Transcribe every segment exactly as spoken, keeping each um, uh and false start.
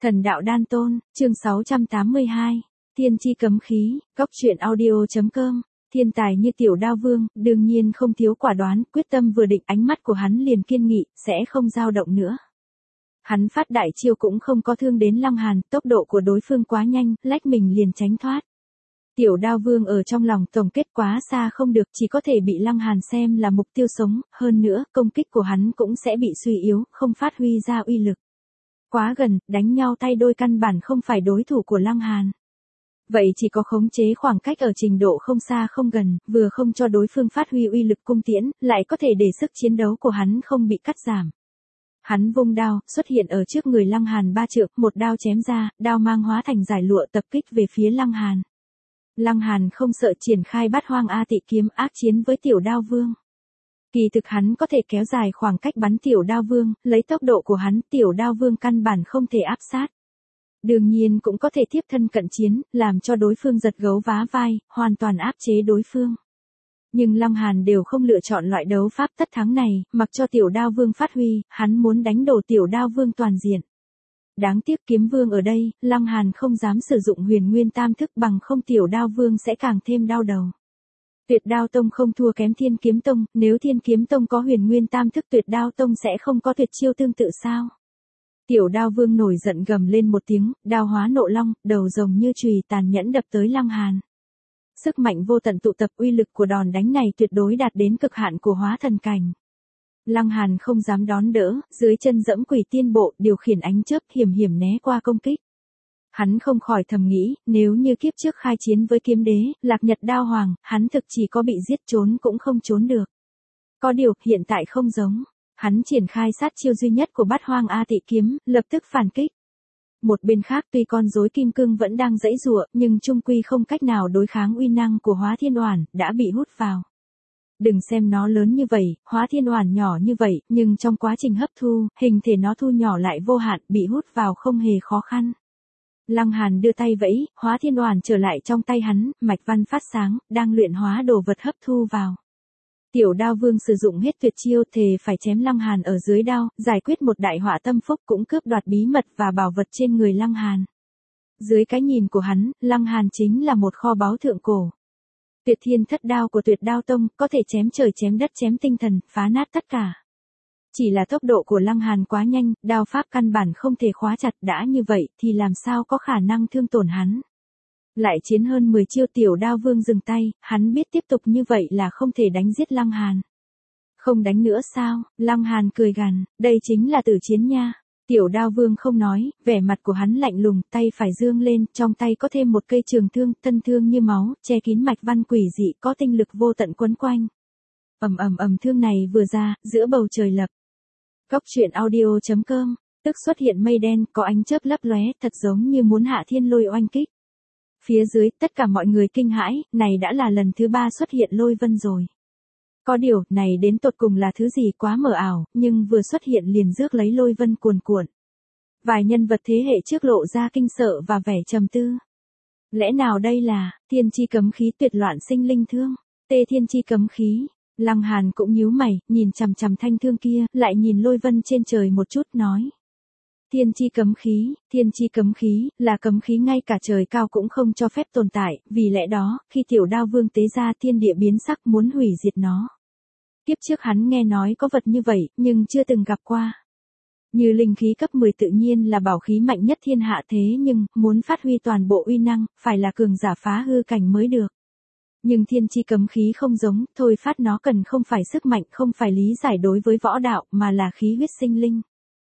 Thần đạo đan tôn, chương sáu trăm tám mươi hai. Tiên chi cấm khí, góc truyện audio.com. Thiên tài như Tiểu Đao Vương, đương nhiên không thiếu quả đoán, quyết tâm vừa định, ánh mắt của hắn liền kiên nghị, sẽ không dao động nữa. Hắn phát đại chiêu cũng không có thương đến Lăng Hàn, tốc độ của đối phương quá nhanh, lách mình liền tránh thoát. Tiểu Đao Vương ở trong lòng tổng kết quá xa không được, chỉ có thể bị Lăng Hàn xem là mục tiêu sống, hơn nữa, công kích của hắn cũng sẽ bị suy yếu, không phát huy ra uy lực. Quá gần, đánh nhau tay đôi căn bản không phải đối thủ của Lăng Hàn. Vậy chỉ có khống chế khoảng cách ở trình độ không xa không gần, vừa không cho đối phương phát huy uy lực cung tiễn, lại có thể để sức chiến đấu của hắn không bị cắt giảm. Hắn vung đao, xuất hiện ở trước người Lăng Hàn ba trượng, một đao chém ra, đao mang hóa thành giải lụa tập kích về phía Lăng Hàn. Lăng Hàn không sợ triển khai Bát Hoang A Tị kiếm ác chiến với Tiểu Đao Vương. Kỳ thực hắn có thể kéo dài khoảng cách bắn Tiểu Đao Vương, lấy tốc độ của hắn Tiểu Đao Vương căn bản không thể áp sát. Đương nhiên cũng có thể tiếp thân cận chiến, làm cho đối phương giật gấu vá vai, hoàn toàn áp chế đối phương. Nhưng Lăng Hàn đều không lựa chọn loại đấu pháp tất thắng này, mặc cho Tiểu Đao Vương phát huy, hắn muốn đánh đổ Tiểu Đao Vương toàn diện. Đáng tiếc kiếm vương ở đây, Lăng Hàn không dám sử dụng Huyền Nguyên Tam Thức, bằng không Tiểu Đao Vương sẽ càng thêm đau đầu. Tuyệt Đao Tông không thua kém Thiên Kiếm Tông, nếu Thiên Kiếm Tông có Huyền Nguyên Tam Thức, Tuyệt Đao Tông sẽ không có tuyệt chiêu tương tự sao? Tiểu Đao Vương nổi giận gầm lên một tiếng, đao hóa nộ long, đầu rồng như chùy tàn nhẫn đập tới Lăng Hàn. Sức mạnh vô tận tụ tập, uy lực của đòn đánh này tuyệt đối đạt đến cực hạn của hóa thần cảnh. Lăng Hàn không dám đón đỡ, dưới chân dẫm Quỷ Tiên Bộ, điều khiển ánh chớp hiểm hiểm né qua công kích. Hắn không khỏi thầm nghĩ, nếu như kiếp trước khai chiến với kiếm đế, Lạc Nhật Đao Hoàng, hắn thực chỉ có bị giết trốn cũng không trốn được. Có điều, hiện tại không giống. Hắn triển khai sát chiêu duy nhất của Bát Hoang A Tị kiếm, lập tức phản kích. Một bên khác tuy con rối kim cương vẫn đang giãy giụa, nhưng chung quy không cách nào đối kháng uy năng của Hóa Thiên Oản, đã bị hút vào. Đừng xem nó lớn như vậy, Hóa Thiên Oản nhỏ như vậy, nhưng trong quá trình hấp thu, hình thể nó thu nhỏ lại vô hạn, bị hút vào không hề khó khăn. Lăng Hàn đưa tay vẫy, Hóa Thiên Oản trở lại trong tay hắn, mạch văn phát sáng, đang luyện hóa đồ vật hấp thu vào. Tiểu Đao Vương sử dụng hết tuyệt chiêu, thề phải chém Lăng Hàn ở dưới đao, giải quyết một đại họa tâm phúc, cũng cướp đoạt bí mật và bảo vật trên người Lăng Hàn. Dưới cái nhìn của hắn, Lăng Hàn chính là một kho báu thượng cổ. Tuyệt Thiên Thất Đao của Tuyệt Đao Tông, có thể chém trời chém đất chém tinh thần, phá nát tất cả. Chỉ là tốc độ của Lăng Hàn quá nhanh, đao pháp căn bản không thể khóa chặt, đã như vậy thì làm sao có khả năng thương tổn hắn. Lại chiến hơn mười chiêu, Tiểu Đao Vương dừng tay, hắn biết tiếp tục như vậy là không thể đánh giết Lăng Hàn. Không đánh nữa sao? Lăng Hàn cười gằn, đây chính là tử chiến nha. Tiểu Đao Vương không nói, vẻ mặt của hắn lạnh lùng, tay phải dương lên, trong tay có thêm một cây trường thương, thân thương như máu, che kín mạch văn quỷ dị, có tinh lực vô tận quấn quanh. Ầm ầm ầm, thương này vừa ra, giữa bầu trời lập. Góc truyện audio.com, tức xuất hiện mây đen, có ánh chớp lấp lóe, thật giống như muốn hạ thiên lôi oanh kích. Phía dưới, tất cả mọi người kinh hãi, này đã là lần thứ ba xuất hiện lôi vân rồi. Có điều, này đến tột cùng là thứ gì quá mờ ảo, nhưng vừa xuất hiện liền rước lấy lôi vân cuồn cuộn. Vài nhân vật thế hệ trước lộ ra kinh sợ và vẻ trầm tư. Lẽ nào đây là, thiên chi cấm khí tuyệt loạn sinh linh thương, tê thiên chi cấm khí. Lăng Hàn cũng nhíu mày, nhìn chằm chằm thanh thương kia, lại nhìn lôi vân trên trời một chút, nói. Thiên chi cấm khí, thiên chi cấm khí, là cấm khí ngay cả trời cao cũng không cho phép tồn tại, vì lẽ đó, khi Tiểu Đao Vương tế ra thiên địa biến sắc muốn hủy diệt nó. Kiếp trước hắn nghe nói có vật như vậy, nhưng chưa từng gặp qua. Như linh khí cấp mười tự nhiên là bảo khí mạnh nhất thiên hạ, thế nhưng, muốn phát huy toàn bộ uy năng, phải là cường giả phá hư cảnh mới được. Nhưng thiên chi cấm khí không giống, thôi phát nó cần không phải sức mạnh, không phải lý giải đối với võ đạo, mà là khí huyết sinh linh.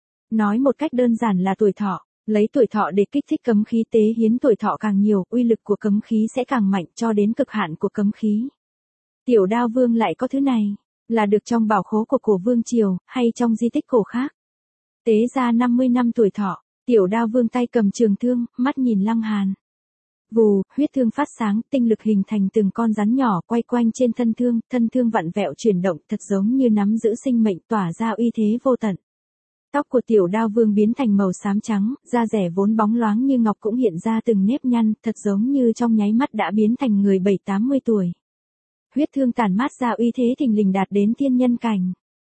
Nói một cách đơn giản là tuổi thọ, lấy tuổi thọ để kích thích cấm khí, tế hiến tuổi thọ càng nhiều, uy lực của cấm khí sẽ càng mạnh, cho đến cực hạn của cấm khí. Tiểu Đao Vương lại có thứ này, là được trong bảo khố của cổ vương triều, hay trong di tích cổ khác. Tế ra năm mươi năm tuổi thọ, Tiểu Đao Vương tay cầm trường thương, mắt nhìn Lăng Hàn. Vù, huyết thương phát sáng, tinh lực hình thành từng con rắn nhỏ quay quanh trên thân thương, thân thương vặn vẹo chuyển động, thật giống như nắm giữ sinh mệnh, tỏa ra uy thế vô tận. Tóc của Tiểu Đao Vương biến thành màu xám trắng, da rẻ vốn bóng loáng như ngọc cũng hiện ra từng nếp nhăn, thật giống như trong nháy mắt đã biến thành người bảy tám mươi tuổi. Huyết thương tản mát ra uy thế thình lình đạt đến thiên nhân cảnh.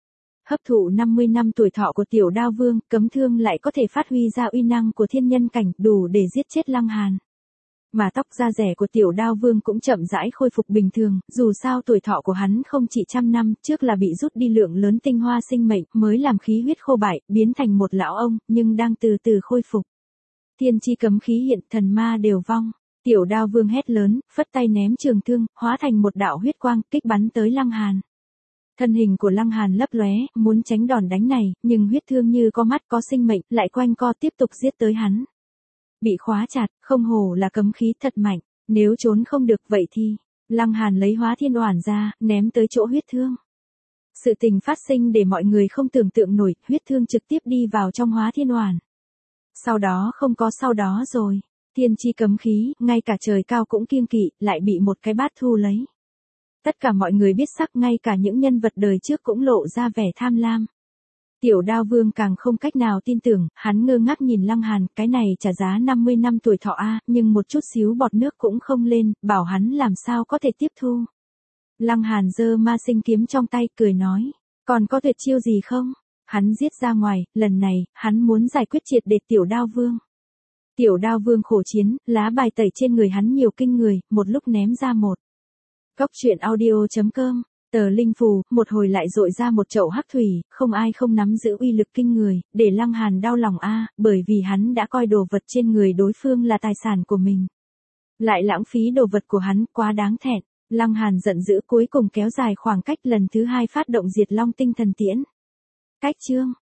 Hấp thụ năm mươi năm tuổi thọ của tiểu đao vương, cấm thương lại có thể phát huy ra uy năng của thiên nhân cảnh, đủ để giết chết Lăng Hàn. Mà tóc da rẻ của tiểu đao vương cũng chậm rãi khôi phục bình thường, dù sao tuổi thọ của hắn không chỉ trăm năm, trước là bị rút đi lượng lớn tinh hoa sinh mệnh, mới làm khí huyết khô bại, biến thành một lão ông, nhưng đang từ từ khôi phục. Thiên chi cấm khí hiện, thần ma đều vong. Tiểu đao vương hét lớn, phất tay ném trường thương, hóa thành một đạo huyết quang, kích bắn tới Lăng Hàn. Thân hình của Lăng Hàn lấp lóe, muốn tránh đòn đánh này, nhưng huyết thương như có mắt có sinh mệnh, lại quanh co tiếp tục giết tới hắn. Bị khóa chặt, không hổ là cấm khí thật mạnh, nếu trốn không được vậy thì, Lăng Hàn lấy hóa thiên oản ra, ném tới chỗ huyết thương. Sự tình phát sinh để mọi người không tưởng tượng nổi, huyết thương trực tiếp đi vào trong hóa thiên oản. Sau đó không có sau đó rồi, thiên chi cấm khí, ngay cả trời cao cũng kiêng kỵ, lại bị một cái bát thu lấy. Tất cả mọi người biết sắc, ngay cả những nhân vật đời trước cũng lộ ra vẻ tham lam. Tiểu đao vương càng không cách nào tin tưởng, hắn ngơ ngác nhìn Lăng Hàn, cái này trả giá năm mươi năm tuổi thọ a, nhưng một chút xíu bọt nước cũng không lên, bảo hắn làm sao có thể tiếp thu. Lăng Hàn giơ ma sinh kiếm trong tay, cười nói, còn có tuyệt chiêu gì không? Hắn giết ra ngoài, lần này, hắn muốn giải quyết triệt để tiểu đao vương. Tiểu đao vương khổ chiến, lá bài tẩy trên người hắn nhiều kinh người, một lúc ném ra một. Cóc truyện audio chấm com, tờ linh phù, một hồi lại dội ra một chậu hắc thủy, không ai không nắm giữ uy lực kinh người, để Lăng Hàn đau lòng a, bởi vì hắn đã coi đồ vật trên người đối phương là tài sản của mình. Lại lãng phí đồ vật của hắn, quá đáng thẹn. Lăng Hàn giận dữ, cuối cùng kéo dài khoảng cách, lần thứ hai phát động diệt long tinh thần tiễn. Cách chương